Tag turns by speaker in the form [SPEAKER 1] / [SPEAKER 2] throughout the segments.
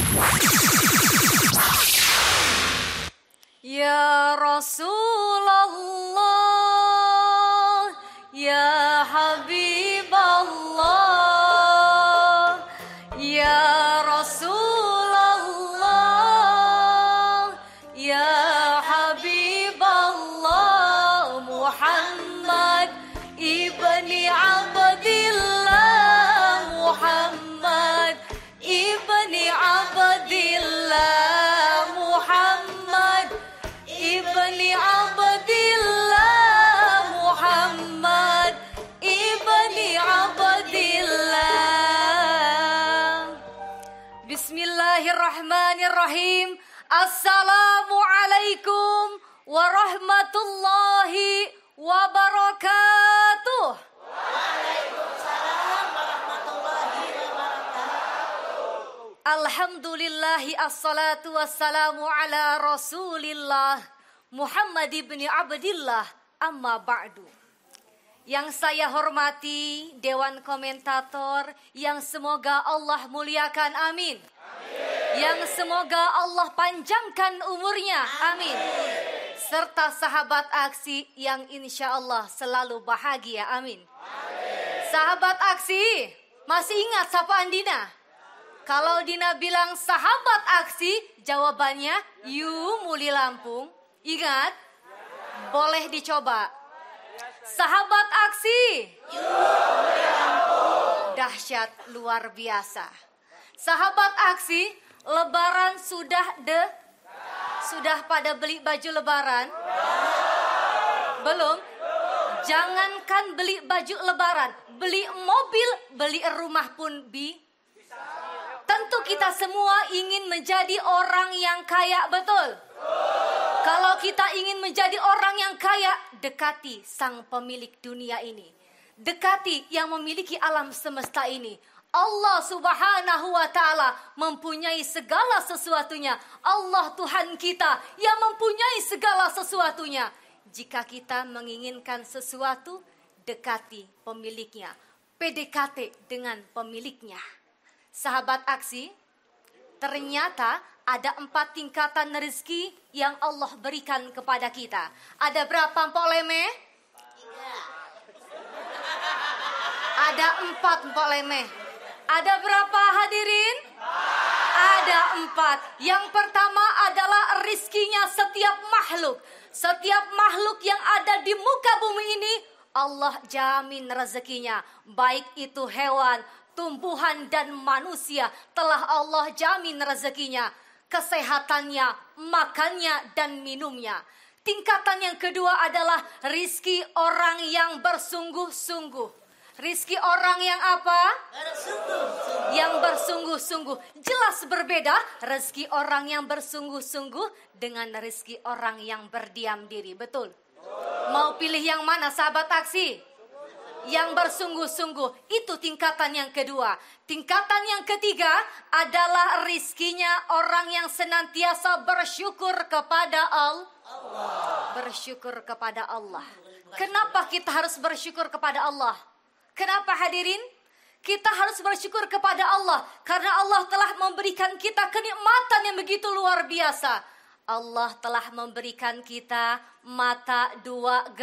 [SPEAKER 1] Ya Rasulullah, ya Habiballah, ya Rasulullah, ya Habiballah, Muhammad ibni Abdillah, Muhammad ibni Abdillah, Muhammad ibni Abdillah, Muhammad ibni Abdillah. Bismillahirrahmanirrahim. Assalamualaikum warahmatullahi wabarakatuh.
[SPEAKER 2] Waalaikumsalam warahmatullahi wabarakatuh.
[SPEAKER 1] Alhamdulillahi assalatu wassalamu ala Rasulillah Muhammad ibni Abdillah, amma ba'du. Yang saya hormati Dewan Komentator, yang semoga Allah muliakan, amin. Yang semoga Allah panjangkan umurnya, amin. Serta sahabat aksi yang insya Allah selalu bahagia, amin. Sahabat aksi, masih ingat sapaan Dina? Kalau Dina bilang sahabat aksi, jawabannya Yu Muli Lampung. Ingat? Boleh dicoba. Sahabat aksi. Yu Muli Lampung. Dahsyat, luar biasa. Sahabat aksi, Lebaran sudah pada beli baju Lebaran? Belum? Jangankan beli baju Lebaran, beli mobil, beli rumah pun Tentu kita semua ingin menjadi orang yang kaya, betul? Kalau kita ingin menjadi orang yang kaya, dekati sang pemilik dunia ini. Dekati yang memiliki alam semesta ini. Allah subhanahu wa ta'ala mempunyai segala sesuatunya. Allah Tuhan kita yang mempunyai segala sesuatunya. Jika kita menginginkan sesuatu, dekati pemiliknya. PDKT dengan pemiliknya. Sahabat aksi, ternyata ada 4 tingkatan rezeki yang Allah berikan kepada kita. Ada berapa, Mpok Leme? 3. Ada 4, Mpok Leme. Ada berapa hadirin? Ada 4. Yang pertama adalah rizkinya setiap makhluk. Setiap makhluk yang ada di muka bumi ini, Allah jamin rezekinya. Baik itu hewan, tumbuhan dan manusia, telah Allah jamin rezekinya. Kesehatannya, makannya dan minumnya. Tingkatan yang kedua adalah rizki orang yang bersungguh-sungguh. Rizki orang yang apa? Bersungguh-sungguh. Yang bersungguh-sungguh. Jelas berbeda rezeki orang yang bersungguh-sungguh dengan rezeki orang yang berdiam diri. Betul? Mau pilih yang mana, sahabat aksi? Yang bersungguh-sungguh. Itu tingkatan yang kedua. Tingkatan yang ketiga adalah rizkinya orang yang senantiasa bersyukur kepada Allah. Bersyukur kepada Allah. Kenapa kita harus bersyukur kepada Allah? Kenapa hadirin? Kita harus bersyukur kepada Allah. Karena Allah telah memberikan kita kenikmatan yang begitu luar biasa. Allah telah memberikan kita mata 2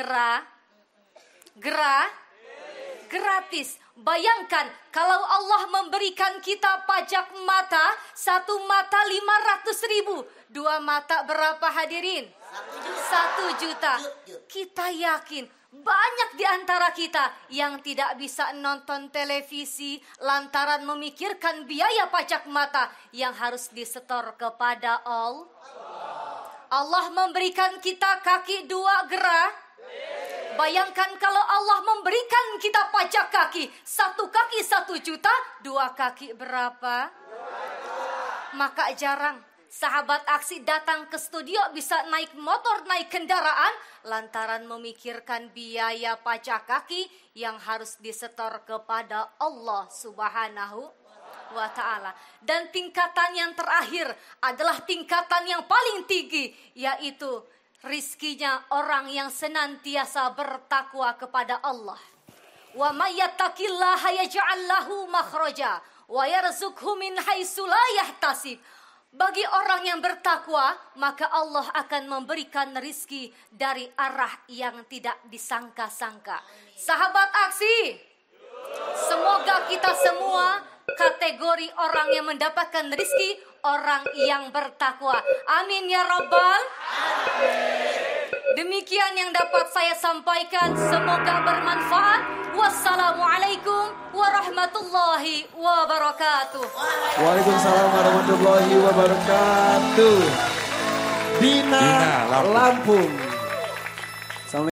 [SPEAKER 1] gratis. Bayangkan kalau Allah memberikan kita pajak mata, 1 mata 500.000. 2 mata berapa hadirin? 1 juta. Kita yakin banyak di antara kita yang tidak bisa nonton televisi lantaran memikirkan biaya pajak mata yang harus disetor kepada Allah. Allah memberikan kita kaki 2 Bayangkan kalau Allah memberikan kita pajak kaki. 1 kaki 1 juta, 2 kaki berapa? Maka jarang sahabat aksi datang ke studio bisa naik motor, naik kendaraan lantaran memikirkan biaya pajak kaki yang harus disetor kepada Allah Subhanahu wa ta'ala. Dan tingkatan yang terakhir adalah tingkatan yang paling tinggi, yaitu rizkinya orang yang senantiasa bertakwa kepada Allah. Wa may yattaqillaha yaj'al lahu makhraja wa yarzuqhu min haitsu la yahtasib. Bagi orang yang bertakwa, maka Allah akan memberikan rizki dari arah yang tidak disangka-sangka. Sahabat aksi, semoga kita semua kategori orang yang mendapatkan rizki, orang yang bertakwa. Amin ya Rabbal. Demikian yang dapat saya sampaikan, semoga bermanfaat. Wassalamualaikum warahmatullahi wabarakatuh.
[SPEAKER 2] Waalaikumsalam warahmatullahi wabarakatuh. Bina Lampung.